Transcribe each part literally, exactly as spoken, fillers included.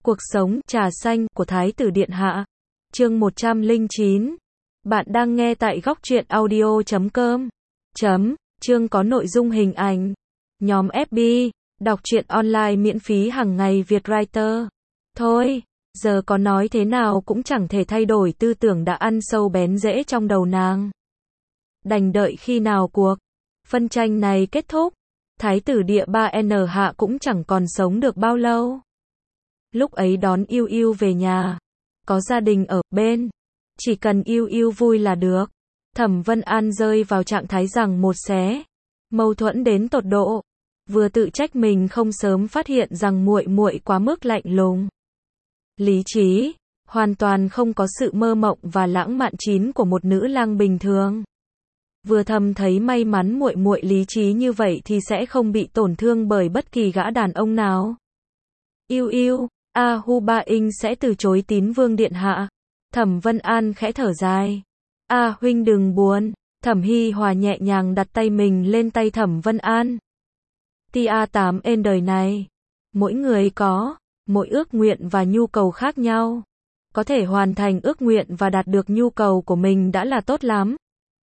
Cuộc sống trà xanh của Thái tử Điện Hạ. Chương một trăm lẻ chín. Bạn đang nghe tại góc truyện audio chấm com. Chấm. Chương có nội dung hình ảnh. Nhóm ép bê. Đọc truyện online miễn phí hàng ngày Vietwriter. Thôi, giờ có nói thế nào cũng chẳng thể thay đổi tư tưởng đã ăn sâu bén rễ trong đầu nàng. Đành đợi khi nào cuộc phân tranh này kết thúc. Thái tử Địa ba N Hạ cũng chẳng còn sống được bao lâu. Lúc ấy đón Yêu Yêu về nhà, có gia đình ở bên, chỉ cần Yêu Yêu vui là được. Thẩm Vân An rơi vào trạng thái rằng một xé, mâu thuẫn đến tột độ, vừa tự trách mình không sớm phát hiện rằng muội muội quá mức lạnh lùng. Lý trí, hoàn toàn không có sự mơ mộng và lãng mạn chín của một nữ lang bình thường. Vừa thầm thấy may mắn muội muội lý trí như vậy thì sẽ không bị tổn thương bởi bất kỳ gã đàn ông nào. Yêu Yêu, A Hu Ba Inh sẽ từ chối tín vương điện hạ. Thẩm Vân An khẽ thở dài. A huynh đừng buồn. Thẩm Hi Hòa nhẹ nhàng đặt tay mình lên tay Thẩm Vân An. Tia tám ên đời này, mỗi người có mỗi ước nguyện và nhu cầu khác nhau. Có thể hoàn thành ước nguyện và đạt được nhu cầu của mình đã là tốt lắm.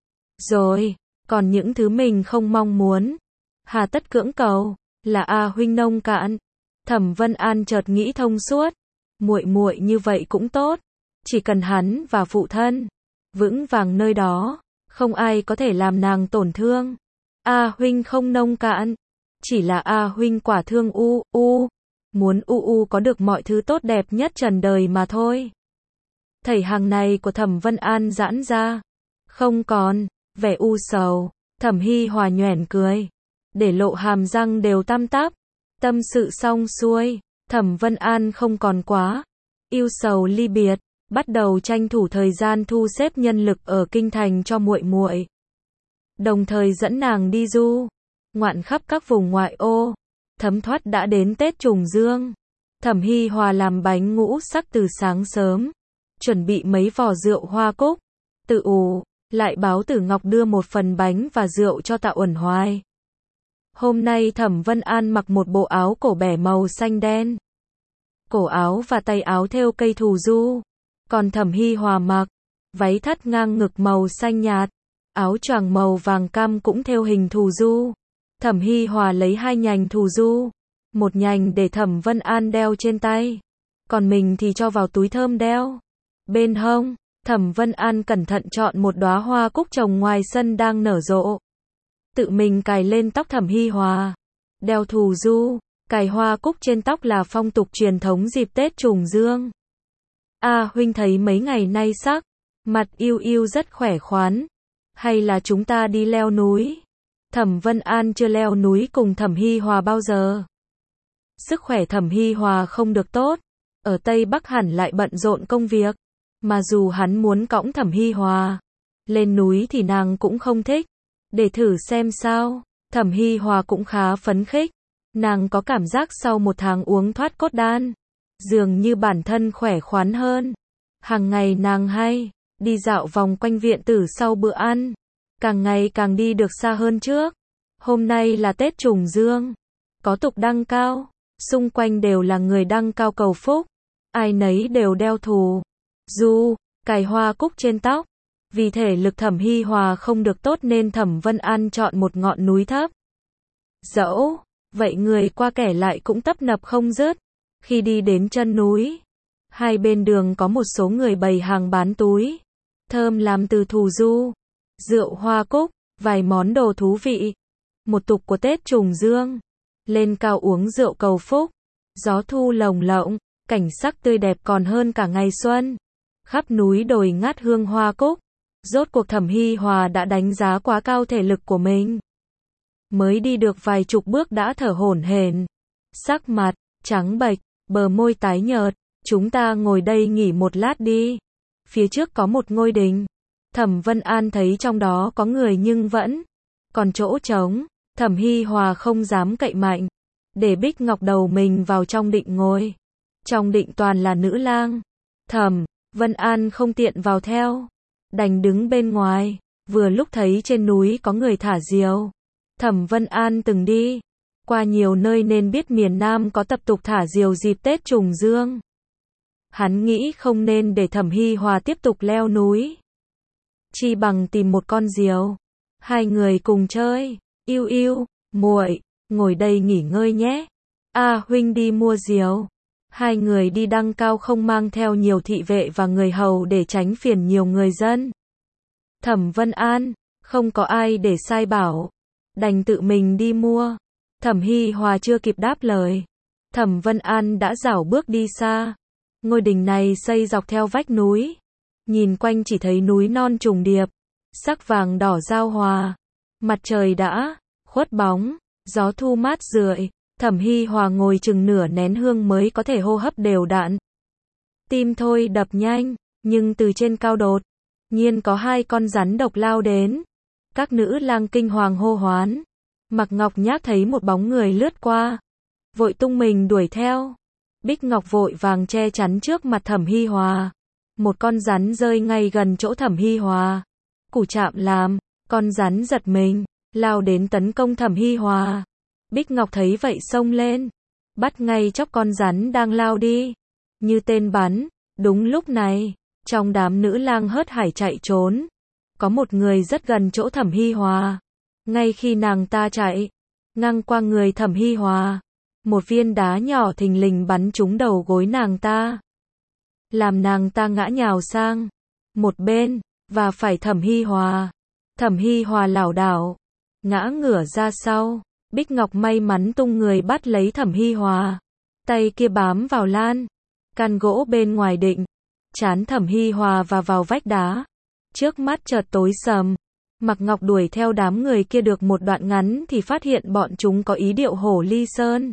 Rồi, còn những thứ mình không mong muốn, hà tất cưỡng cầu, là A huynh nông cạn. Thẩm Vân An chợt nghĩ thông suốt, muội muội như vậy cũng tốt, chỉ cần hắn và phụ thân vững vàng nơi đó, không ai có thể làm nàng tổn thương. A huynh không nông cạn, chỉ là A huynh quả thương U U, muốn U U có được mọi thứ tốt đẹp nhất trần đời mà thôi. Thảy hàng này của Thẩm Vân An giãn ra, không còn vẻ u sầu. Thẩm Hi Hòa nhoẻn cười, để lộ hàm răng đều tăm tắp. Tâm sự xong xuôi, Thẩm Vân An không còn quá yêu sầu ly biệt, bắt đầu tranh thủ thời gian thu xếp nhân lực ở kinh thành cho muội muội. Đồng thời dẫn nàng đi du ngoạn khắp các vùng ngoại ô. Thấm thoát đã đến Tết Trùng Dương. Thẩm Hi Hòa làm bánh ngũ sắc từ sáng sớm, chuẩn bị mấy vò rượu hoa cúc. Tự ủ, lại báo Tử Ngọc đưa một phần bánh và rượu cho Tạ Uẩn Hoài. Hôm nay Thẩm Vân An mặc một bộ áo cổ bẻ màu xanh đen. Cổ áo và tay áo thêu cây thù du. Còn Thẩm Hi Hòa mặc váy thắt ngang ngực màu xanh nhạt, áo choàng màu vàng cam cũng thêu hình thù du. Thẩm Hi Hòa lấy hai nhành thù du, một nhành để Thẩm Vân An đeo trên tay, còn mình thì cho vào túi thơm đeo bên hông. Thẩm Vân An cẩn thận chọn một đóa hoa cúc trồng ngoài sân đang nở rộ, tự mình cài lên tóc Thẩm Hi Hòa. Đeo thù du, cài hoa cúc trên tóc là phong tục truyền thống dịp Tết Trùng Dương. A huynh thấy mấy ngày nay sắc mặt Yêu Yêu rất khỏe khoắn, hay là chúng ta đi leo núi? Thẩm Vân An chưa leo núi cùng Thẩm Hi Hòa bao giờ. Sức khỏe Thẩm Hi Hòa không được tốt, ở Tây Bắc hẳn lại bận rộn công việc, mà dù hắn muốn cõng Thẩm Hi Hòa lên núi thì nàng cũng không thích. Để thử xem sao. Thẩm Hi Hòa cũng khá phấn khích. Nàng có cảm giác sau một tháng uống thoát cốt đan, dường như bản thân khỏe khoắn hơn. Hàng ngày nàng hay đi dạo vòng quanh viện tử sau bữa ăn, càng ngày càng đi được xa hơn trước. Hôm nay là Tết Trùng Dương, có tục đăng cao, xung quanh đều là người đăng cao cầu phúc, ai nấy đều đeo thù du, cài hoa cúc trên tóc. Vì thể lực Thẩm Hi Hòa không được tốt nên Thẩm Vân An chọn một ngọn núi thấp. Dẫu vậy người qua kẻ lại cũng tấp nập không dứt. Khi đi đến chân núi, hai bên đường có một số người bày hàng bán túi thơm làm từ thù du, rượu hoa cúc, vài món đồ thú vị. Một tục của Tết Trùng Dương, lên cao uống rượu cầu phúc. Gió thu lồng lộng, cảnh sắc tươi đẹp còn hơn cả ngày xuân. Khắp núi đồi ngát hương hoa cúc. Rốt cuộc Thẩm Hi Hòa đã đánh giá quá cao thể lực của mình. Mới đi được vài chục bước đã thở hổn hển, sắc mặt trắng bệch, bờ môi tái nhợt. Chúng ta ngồi đây nghỉ một lát đi. Phía trước có một ngôi đình. Thẩm Vân An thấy trong đó có người nhưng vẫn còn chỗ trống. Thẩm Hi Hòa không dám cậy mạnh, để Bích Ngọc đầu mình vào trong định ngồi. Trong định toàn là nữ lang. Thẩm Vân An không tiện vào theo, đành đứng bên ngoài. Vừa lúc thấy trên núi có người thả diều. Thẩm Vân An từng đi qua nhiều nơi nên biết miền Nam có tập tục thả diều dịp Tết Trùng Dương. Hắn nghĩ không nên để Thẩm Hi Hòa tiếp tục leo núi. Chi bằng tìm một con diều. Hai người cùng chơi. Yêu yêu, muội, ngồi đây nghỉ ngơi nhé. A huynh đi mua diều. Hai người đi đăng cao không mang theo nhiều thị vệ và người hầu để tránh phiền nhiều người dân. Thẩm Vân An, không có ai để sai bảo. Đành tự mình đi mua. Thẩm Hi Hòa chưa kịp đáp lời. Thẩm Vân An đã rảo bước đi xa. Ngôi đình này xây dọc theo vách núi. Nhìn quanh chỉ thấy núi non trùng điệp. Sắc vàng đỏ giao hòa. Mặt trời đã khuất bóng. Gió thu mát rượi. Thẩm Hi Hòa ngồi chừng nửa nén hương mới có thể hô hấp đều đặn. Tim thôi đập nhanh. Nhưng từ trên cao đột nhiên có hai con rắn độc lao đến. Các nữ lang kinh hoàng hô hoán. Mạc Ngọc Nhác thấy một bóng người lướt qua. Vội tung mình đuổi theo. Bích Ngọc vội vàng che chắn trước mặt Thẩm Hi Hòa. Một con rắn rơi ngay gần chỗ Thẩm Hi Hòa. Củ chạm làm, con rắn giật mình, lao đến tấn công Thẩm Hi Hòa. Bích Ngọc thấy vậy xông lên. Bắt ngay chóc con rắn đang lao đi. Như tên bắn. Đúng lúc này, trong đám nữ lang hớt hải chạy trốn. Có một người rất gần chỗ Thẩm Hi Hòa. Ngay khi nàng ta chạy ngang qua người Thẩm Hi Hòa, một viên đá nhỏ thình lình bắn trúng đầu gối nàng ta, làm nàng ta ngã nhào sang một bên và phải Thẩm Hi Hòa. Thẩm Hi Hòa lảo đảo ngã ngửa ra sau. Bích Ngọc may mắn tung người bắt lấy Thẩm Hi Hòa, tay kia bám vào lan can gỗ bên ngoài định. Trán Thẩm Hi Hòa và vào vách đá. Trước mắt chợt tối sầm. Mạc Ngọc đuổi theo đám người kia được một đoạn ngắn thì phát hiện bọn chúng có ý điệu hổ ly sơn.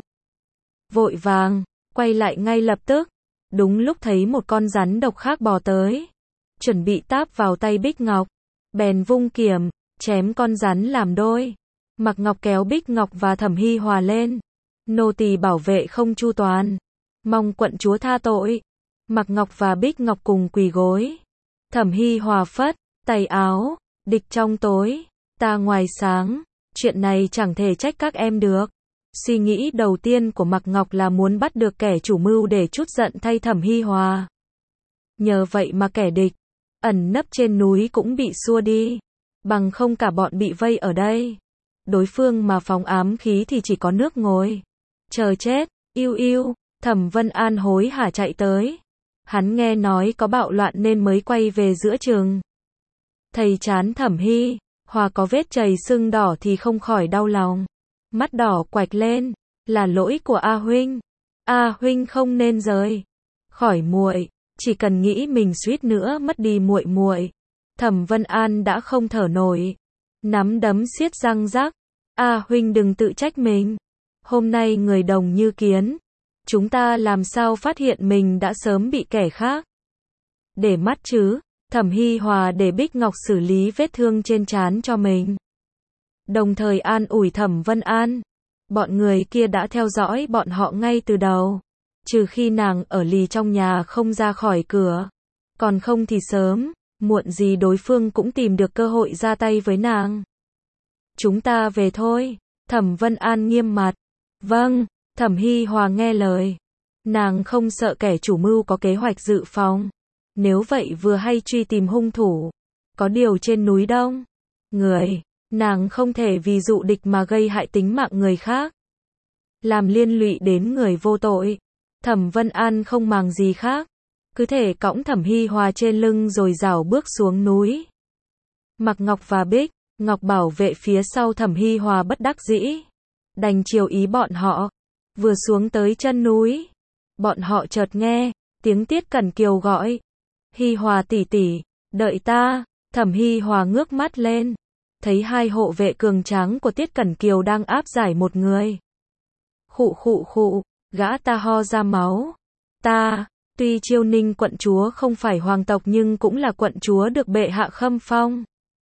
Vội vàng quay lại ngay lập tức. Đúng lúc thấy một con rắn độc khác bò tới, chuẩn bị táp vào tay Bích Ngọc, bèn vung kiếm chém con rắn làm đôi. Mạc Ngọc kéo Bích Ngọc và Thẩm Hi Hòa lên. Nô tỳ bảo vệ không chu toàn, mong quận chúa tha tội. Mạc Ngọc và Bích Ngọc cùng quỳ gối. Thẩm Hi Hòa phất tay áo. Địch trong tối, ta ngoài sáng. Chuyện này chẳng thể trách các em được. Suy nghĩ đầu tiên của Mạc Ngọc là muốn bắt được kẻ chủ mưu để trút giận thay Thẩm Hi Hòa. Nhờ vậy mà kẻ địch ẩn nấp trên núi cũng bị xua đi. Bằng không cả bọn bị vây ở đây. Đối phương mà phóng ám khí thì chỉ có nước ngồi chờ chết. Yêu yêu, Thẩm Vân An hối hả chạy tới. Hắn nghe nói có bạo loạn nên mới quay về giữa chừng. Thầy chán Thẩm Hi Hòa có vết chày sưng đỏ thì không khỏi đau lòng. Mắt đỏ quạch lên. Là lỗi của A huynh. A huynh không nên rời khỏi muội. Chỉ cần nghĩ mình suýt nữa mất đi muội muội. Thẩm Vân An đã không thở nổi. Nắm đấm siết răng rắc. A huynh đừng tự trách mình. Hôm nay người đồng như kiến. Chúng ta làm sao phát hiện mình đã sớm bị kẻ khác để mắt chứ. Thẩm Hi Hòa để Bích Ngọc xử lý vết thương trên trán cho mình. Đồng thời an ủi Thẩm Vân An. Bọn người kia đã theo dõi bọn họ ngay từ đầu. Trừ khi nàng ở lì trong nhà không ra khỏi cửa. Còn không thì sớm, muộn gì đối phương cũng tìm được cơ hội ra tay với nàng. Chúng ta về thôi. Thẩm Vân An nghiêm mặt. Vâng. Thẩm Hi Hòa nghe lời. Nàng không sợ kẻ chủ mưu có kế hoạch dự phòng. Nếu vậy vừa hay truy tìm hung thủ. Có điều trên núi đông người, nàng không thể vì dụ địch mà gây hại tính mạng người khác, làm liên lụy đến người vô tội. Thẩm Vân An không màng gì khác, cứ thể cõng Thẩm Hi Hòa trên lưng rồi rảo bước xuống núi. Mạc Ngọc và Bích Ngọc bảo vệ phía sau Thẩm Hi Hòa bất đắc dĩ, đành chiều ý bọn họ. Vừa xuống tới chân núi, bọn họ chợt nghe tiếng Tiết Cẩn Kiều gọi. Hi Hòa tỷ tỷ, đợi ta. Thẩm Hi Hòa ngước mắt lên, thấy hai hộ vệ cường tráng của Tiết Cẩn Kiều đang áp giải một người. Khụ khụ khụ, gã ta ho ra máu. Ta, tuy Chiêu Ninh quận chúa không phải hoàng tộc nhưng cũng là quận chúa được bệ hạ khâm phong.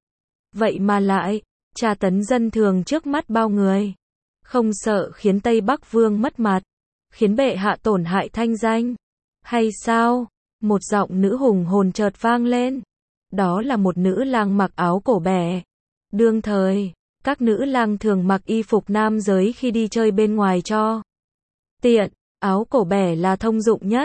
Vậy mà lại tra tấn dân thường trước mắt bao người. Không sợ khiến Tây Bắc Vương mất mặt, khiến bệ hạ tổn hại thanh danh, hay sao? Một giọng nữ hùng hồn chợt vang lên. Đó là một nữ lang mặc áo cổ bẻ. Đương thời, các nữ lang thường mặc y phục nam giới khi đi chơi bên ngoài cho tiện. Áo cổ bẻ là thông dụng nhất.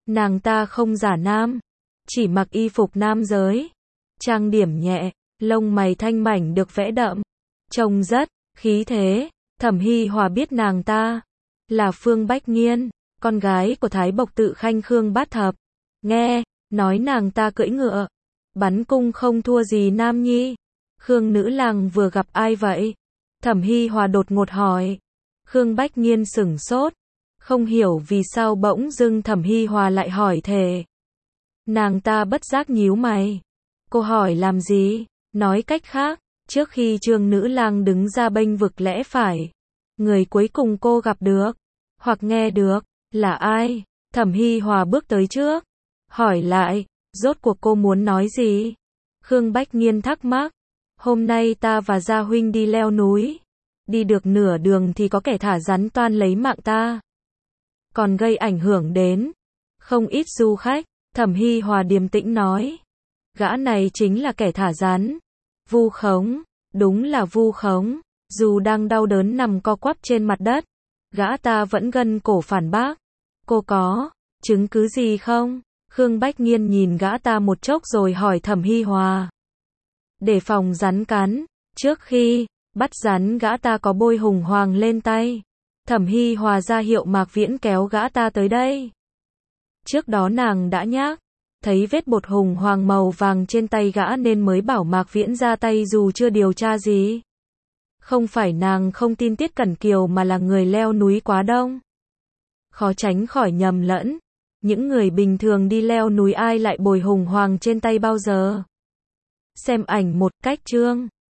Nàng ta không giả nam, chỉ mặc y phục nam giới, trang điểm nhẹ, lông mày thanh mảnh được vẽ đậm, trông rất khí thế. Thẩm Hi Hòa biết nàng ta là Phương Bách Nghiên, con gái của Thái Bộc Tự Khanh Khương Bát Thập. Nghe nói nàng ta cưỡi ngựa, bắn cung không thua gì nam nhi. Khương nữ lang vừa gặp ai vậy? Thẩm Hi Hòa đột ngột hỏi. Khương Bách Nghiên sửng sốt, không hiểu vì sao bỗng dưng Thẩm Hi Hòa lại hỏi thề. Nàng ta bất giác nhíu mày. Cô hỏi làm gì? Nói cách khác, trước khi Trương nữ lang đứng ra bênh vực lẽ phải, người cuối cùng cô gặp được, hoặc nghe được, là ai? Thẩm Hi Hòa bước tới trước, hỏi lại, rốt cuộc cô muốn nói gì? Khương Bách Nghiên thắc mắc, hôm nay ta và Gia huynh đi leo núi, đi được nửa đường thì có kẻ thả rắn toan lấy mạng ta, còn gây ảnh hưởng đến không ít du khách. Thẩm Hi Hòa điềm tĩnh nói, gã này chính là kẻ thả rắn, vu khống, đúng là vu khống. Dù đang đau đớn nằm co quắp trên mặt đất, gã ta vẫn gân cổ phản bác. Cô có chứng cứ gì không? Khương Bách Nghiên nhìn gã ta một chốc rồi hỏi Thẩm Hi Hòa. Để phòng rắn cắn, trước khi bắt rắn gã ta có bôi hùng hoàng lên tay. Thẩm Hi Hòa ra hiệu Mạc Viễn kéo gã ta tới đây. Trước đó nàng đã nhắc, thấy vết bột hùng hoàng màu vàng trên tay gã nên mới bảo Mạc Viễn ra tay dù chưa điều tra gì. Không phải nàng không tin Tiết Cẩn Kiều mà là người leo núi quá đông, khó tránh khỏi nhầm lẫn. Những người bình thường đi leo núi ai lại bồi hùng hoàng trên tay bao giờ? Xem ảnh một cách chương.